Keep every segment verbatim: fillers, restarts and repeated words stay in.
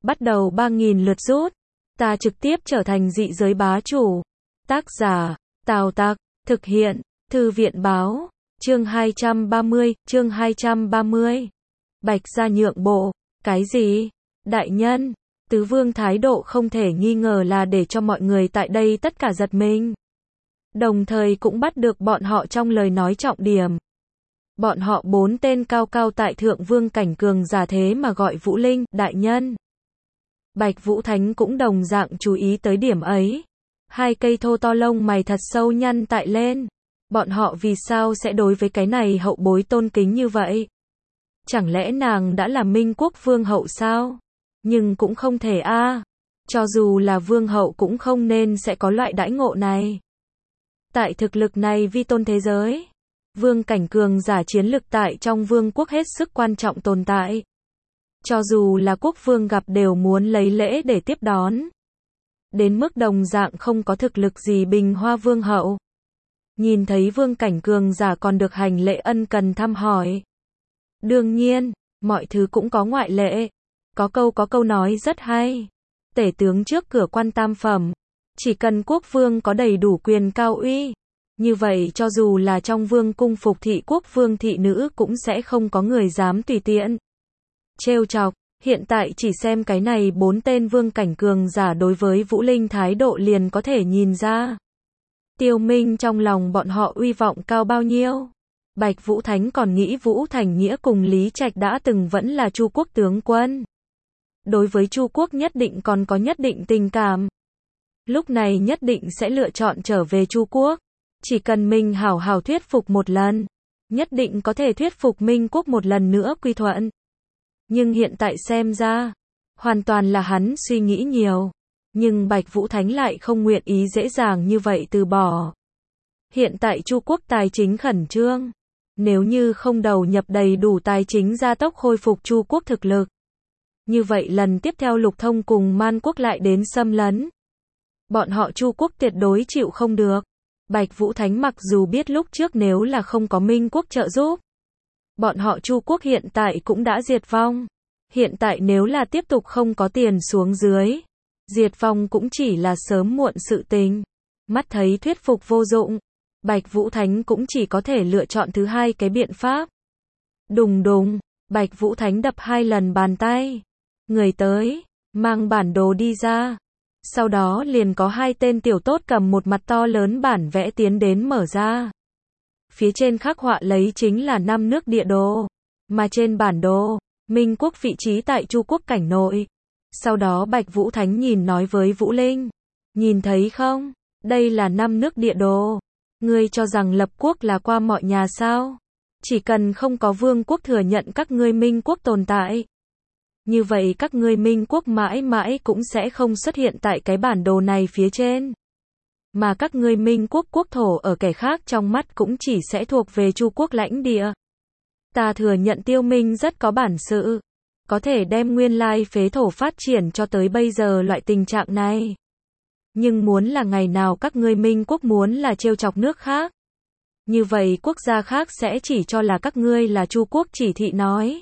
bắt đầu ba nghìn lượt rút. Ta trực tiếp trở thành dị giới bá chủ. Tác giả, Tào Tặc, thực hiện, Thư viện báo, chương hai trăm ba mươi, chương hai trăm ba mươi. Bạch gia nhượng bộ, cái gì? Đại nhân, tứ vương thái độ không thể nghi ngờ là để cho mọi người tại đây tất cả giật mình. Đồng thời cũng bắt được bọn họ trong lời nói trọng điểm. Bọn họ bốn tên cao cao tại thượng vương cảnh cường giả thế mà gọi Vũ Linh, đại nhân. Bạch Vũ Thánh cũng đồng dạng chú ý tới điểm ấy. Hai cây thô to lông mày thật sâu nhăn tại lên. Bọn họ vì sao sẽ đối với cái này hậu bối tôn kính như vậy? Chẳng lẽ nàng đã là Minh Quốc vương hậu sao? Nhưng cũng không thể a. À. Cho dù là vương hậu cũng không nên sẽ có loại đãi ngộ này. Tại thực lực này vi tôn thế giới, vương cảnh cường giả chiến lực tại trong vương quốc hết sức quan trọng tồn tại. Cho dù là quốc vương gặp đều muốn lấy lễ để tiếp đón. Đến mức đồng dạng không có thực lực gì bình hoa vương hậu. Nhìn thấy vương cảnh cường giả còn được hành lễ ân cần thăm hỏi. Đương nhiên, mọi thứ cũng có ngoại lệ. Có câu có câu nói rất hay. Tể tướng trước cửa quan tam phẩm. Chỉ cần quốc vương có đầy đủ quyền cao uy. Như vậy cho dù là trong vương cung phục thị quốc vương thị nữ cũng sẽ không có người dám tùy tiện trêu chọc. Hiện tại chỉ xem cái này bốn tên vương cảnh cường giả đối với Vũ Linh thái độ liền có thể nhìn ra. Tiêu Minh trong lòng bọn họ uy vọng cao bao nhiêu. Bạch Vũ Thánh còn nghĩ Vũ Thành Nghĩa cùng Lý Trạch đã từng vẫn là Chu quốc tướng quân. Đối với Chu quốc nhất định còn có nhất định tình cảm. Lúc này nhất định sẽ lựa chọn trở về Chu quốc. Chỉ cần mình hảo hảo thuyết phục một lần, nhất định có thể thuyết phục Minh quốc một lần nữa quy thuận. Nhưng hiện tại xem ra, hoàn toàn là hắn suy nghĩ nhiều. Nhưng Bạch Vũ Thánh lại không nguyện ý dễ dàng như vậy từ bỏ. Hiện tại Chu quốc tài chính khẩn trương. Nếu như không đầu nhập đầy đủ tài chính gia tốc khôi phục Chu quốc thực lực. Như vậy lần tiếp theo Lục Thông cùng Man quốc lại đến xâm lấn. Bọn họ Chu quốc tuyệt đối chịu không được. Bạch Vũ Thánh mặc dù biết lúc trước nếu là không có Minh quốc trợ giúp, bọn họ Chu quốc hiện tại cũng đã diệt vong. Hiện tại nếu là tiếp tục không có tiền xuống dưới, diệt vong cũng chỉ là sớm muộn sự tình. Mắt thấy thuyết phục vô dụng, Bạch Vũ Thánh cũng chỉ có thể lựa chọn thứ hai cái biện pháp. Đùng đùng, Bạch Vũ Thánh đập hai lần bàn tay. Người tới, mang bản đồ đi ra. Sau đó liền có hai tên tiểu tốt cầm một mặt to lớn bản vẽ tiến đến mở ra. Phía trên khắc họa lấy chính là năm nước địa đồ. Mà trên bản đồ, Minh quốc vị trí tại Chu quốc cảnh nội. Sau đó Bạch Vũ Thánh nhìn nói với Vũ Linh. Nhìn thấy không? Đây là năm nước địa đồ. Ngươi cho rằng lập quốc là qua mọi nhà sao? Chỉ cần không có vương quốc thừa nhận các ngươi Minh quốc tồn tại. Như vậy các ngươi Minh quốc mãi mãi cũng sẽ không xuất hiện tại cái bản đồ này phía trên. Mà các ngươi Minh quốc quốc thổ ở kẻ khác trong mắt cũng chỉ sẽ thuộc về Chu quốc lãnh địa. Ta thừa nhận Tiêu Minh rất có bản sự. Có thể đem nguyên lai phế thổ phát triển cho tới bây giờ loại tình trạng này. Nhưng muốn là ngày nào các ngươi Minh quốc muốn là trêu chọc nước khác. Như vậy quốc gia khác sẽ chỉ cho là các ngươi là Chu quốc chỉ thị nói.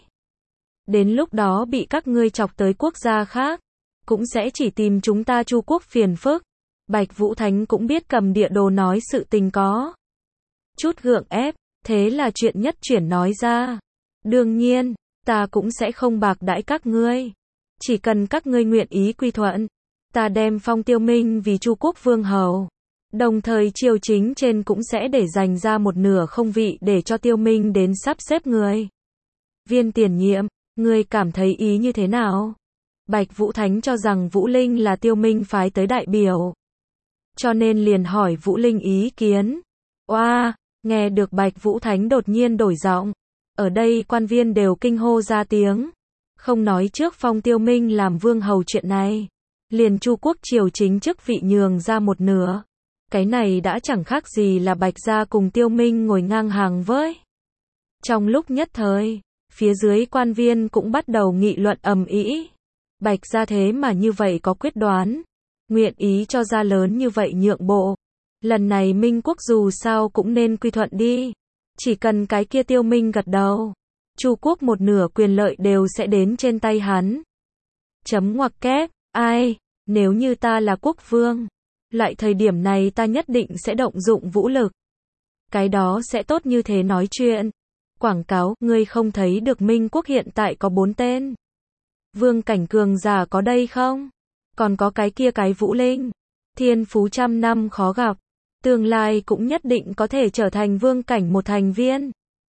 Đến lúc đó bị các ngươi chọc tới quốc gia khác, cũng sẽ chỉ tìm chúng ta Chu quốc phiền phức. Bạch Vũ Thánh cũng biết cầm địa đồ nói sự tình có chút gượng ép, thế là chuyện nhất chuyển nói ra. Đương nhiên, ta cũng sẽ không bạc đãi các ngươi. Chỉ cần các ngươi nguyện ý quy thuận, ta đem phong Tiêu Minh vì Chu quốc vương hầu. Đồng thời triều chính trên cũng sẽ để dành ra một nửa không vị để cho Tiêu Minh đến sắp xếp người. Viên tiền nhiệm, ngươi cảm thấy ý như thế nào? Bạch Vũ Thánh cho rằng Vũ Linh là Tiêu Minh phái tới đại biểu. Cho nên liền hỏi Vũ Linh ý kiến. Oa, wow, nghe được Bạch Vũ Thánh đột nhiên đổi giọng. Ở đây quan viên đều kinh hô ra tiếng. Không nói trước phong Tiêu Minh làm vương hầu chuyện này. Liền Chu quốc triều chính chức vị nhường ra một nửa. Cái này đã chẳng khác gì là Bạch gia cùng Tiêu Minh ngồi ngang hàng với. Trong lúc nhất thời, phía dưới quan viên cũng bắt đầu nghị luận ầm ĩ. Bạch gia thế mà như vậy có quyết đoán. Nguyện ý cho gia lớn như vậy nhượng bộ. Lần này Minh quốc dù sao cũng nên quy thuận đi. Chỉ cần cái kia Tiêu Minh gật đầu, Chu quốc một nửa quyền lợi đều sẽ đến trên tay hắn. Chấm ngoặc kép, ai, nếu như ta là quốc vương, loại thời điểm này ta nhất định sẽ động dụng vũ lực. Cái đó sẽ tốt như thế nói chuyện. Quảng cáo, ngươi không thấy được Minh quốc hiện tại có bốn tên vương cảnh cường giả có đây không? Còn có cái kia cái Vũ Linh, thiên phú trăm năm khó gặp, tương lai cũng nhất định có thể trở thành vương cảnh một thành viên.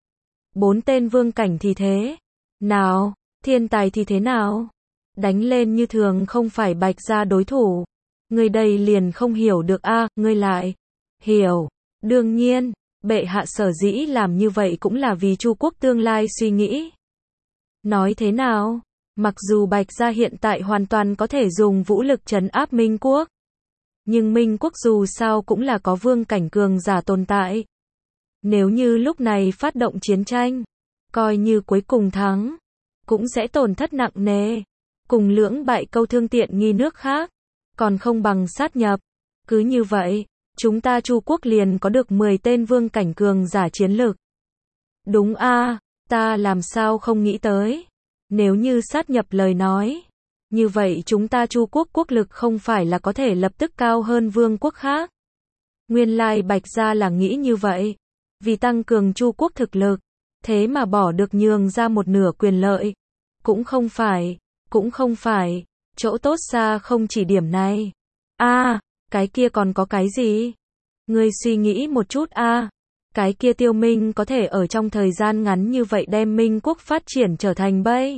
Bốn tên vương cảnh thì thế nào, thiên tài thì thế nào? Đánh lên như thường không phải Bạch gia đối thủ. Ngươi đây liền không hiểu được a, à, ngươi lại hiểu. Đương nhiên, bệ hạ sở dĩ làm như vậy cũng là vì Chu quốc tương lai suy nghĩ. Nói thế nào? Mặc dù Bạch gia hiện tại hoàn toàn có thể dùng vũ lực trấn áp Minh quốc, nhưng Minh quốc dù sao cũng là có vương cảnh cường giả tồn tại. Nếu như lúc này phát động chiến tranh, coi như cuối cùng thắng, cũng sẽ tổn thất nặng nề. Cùng lưỡng bại câu thương tiện nghi nước khác, còn không bằng sát nhập. Cứ như vậy, chúng ta Chu quốc liền có được mười tên vương cảnh cường giả chiến lực. Đúng a, à, ta làm sao không nghĩ tới. Nếu như sát nhập lời nói, như vậy chúng ta Chu quốc quốc lực không phải là có thể lập tức cao hơn vương quốc khác. Nguyên lai Bạch gia là nghĩ như vậy, vì tăng cường Chu quốc thực lực, thế mà bỏ được nhường ra một nửa quyền lợi. Cũng không phải, cũng không phải, chỗ tốt xa không chỉ điểm này. A, à, cái kia còn có cái gì? Ngươi suy nghĩ một chút a, à, cái kia Tiêu Minh có thể ở trong thời gian ngắn như vậy đem Minh quốc phát triển trở thành bây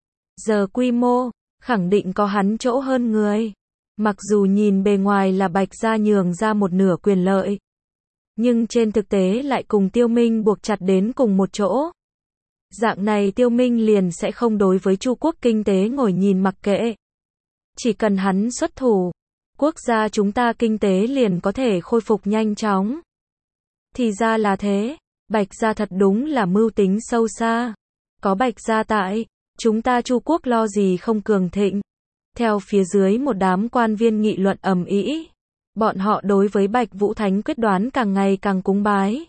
giờ quy mô, khẳng định có hắn chỗ hơn người. Mặc dù nhìn bề ngoài là Bạch gia nhường ra một nửa quyền lợi, nhưng trên thực tế lại cùng Tiêu Minh buộc chặt đến cùng một chỗ. Dạng này Tiêu Minh liền sẽ không đối với Chu quốc kinh tế ngồi nhìn mặc kệ. Chỉ cần hắn xuất thủ, quốc gia chúng ta kinh tế liền có thể khôi phục nhanh chóng. Thì ra là thế, Bạch gia thật đúng là mưu tính sâu xa. Có Bạch gia tại, chúng ta Chu quốc lo gì không cường thịnh. Theo phía dưới một đám quan viên nghị luận ầm ĩ, bọn họ đối với Bạch Vũ Thánh quyết đoán càng ngày càng cúng bái.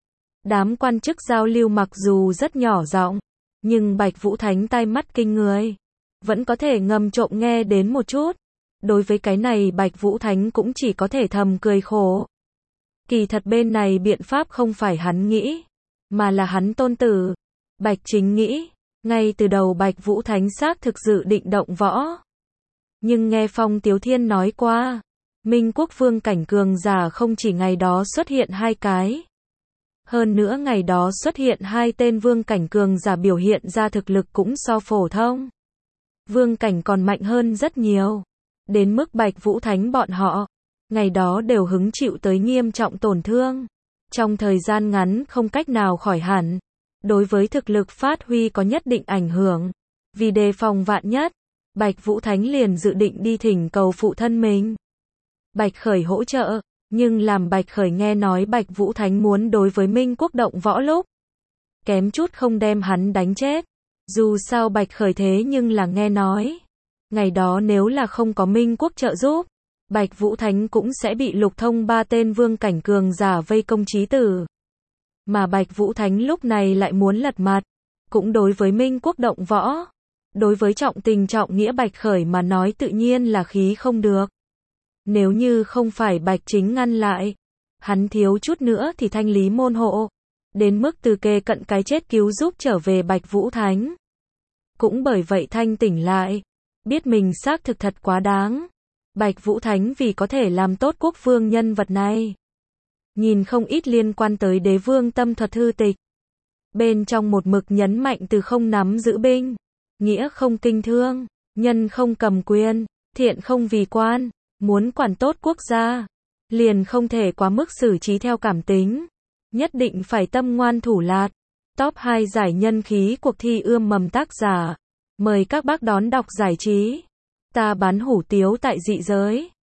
Đám quan chức giao lưu mặc dù rất nhỏ giọng, nhưng Bạch Vũ Thánh tai mắt kinh người, vẫn có thể ngầm trộm nghe đến một chút. Đối với cái này Bạch Vũ Thánh cũng chỉ có thể thầm cười khổ. Kỳ thật bên này biện pháp không phải hắn nghĩ, mà là hắn tôn tử, Bạch Chính nghĩ. Ngay từ đầu Bạch Vũ Thánh xác thực dự định động võ. Nhưng nghe Phong Tiếu Thiên nói qua, Minh quốc vương cảnh cường giả không chỉ ngày đó xuất hiện hai cái. Hơn nữa ngày đó xuất hiện hai tên vương cảnh cường giả biểu hiện ra thực lực cũng so phổ thông. Vương cảnh còn mạnh hơn rất nhiều. Đến mức Bạch Vũ Thánh bọn họ, ngày đó đều hứng chịu tới nghiêm trọng tổn thương. Trong thời gian ngắn không cách nào khỏi hẳn. Đối với thực lực phát huy có nhất định ảnh hưởng. Vì đề phòng vạn nhất, Bạch Vũ Thánh liền dự định đi thỉnh cầu phụ thân mình. Bạch Khởi hỗ trợ, nhưng làm Bạch Khởi nghe nói Bạch Vũ Thánh muốn đối với Minh quốc động võ lúc, kém chút không đem hắn đánh chết. Dù sao Bạch Khởi thế nhưng là nghe nói, ngày đó nếu là không có Minh quốc trợ giúp, Bạch Vũ Thánh cũng sẽ bị Lục Thông ba tên vương cảnh cường giả vây công chí tử. Mà Bạch Vũ Thánh lúc này lại muốn lật mặt, cũng đối với Minh quốc động võ. Đối với trọng tình trọng nghĩa Bạch Khởi mà nói tự nhiên là khí không được. Nếu như không phải Bạch Chính ngăn lại, hắn thiếu chút nữa thì thanh lý môn hộ, đến mức từ kề cận cái chết cứu giúp trở về Bạch Vũ Thánh. Cũng bởi vậy thanh tỉnh lại, biết mình xác thực thật quá đáng. Bạch Vũ Thánh vì có thể làm tốt quốc vương nhân vật này, nhìn không ít liên quan tới đế vương tâm thuật thư tịch. Bên trong một mực nhấn mạnh từ không nắm giữ binh, nghĩa không kinh thương, nhân không cầm quyền, thiện không vì quan. Muốn quản tốt quốc gia, liền không thể quá mức xử trí theo cảm tính, nhất định phải tâm ngoan thủ lạt. Top hai giải nhân khí cuộc thi ươm mầm tác giả. Mời các bác đón đọc giải trí. Ta bán hủ tiếu tại dị giới.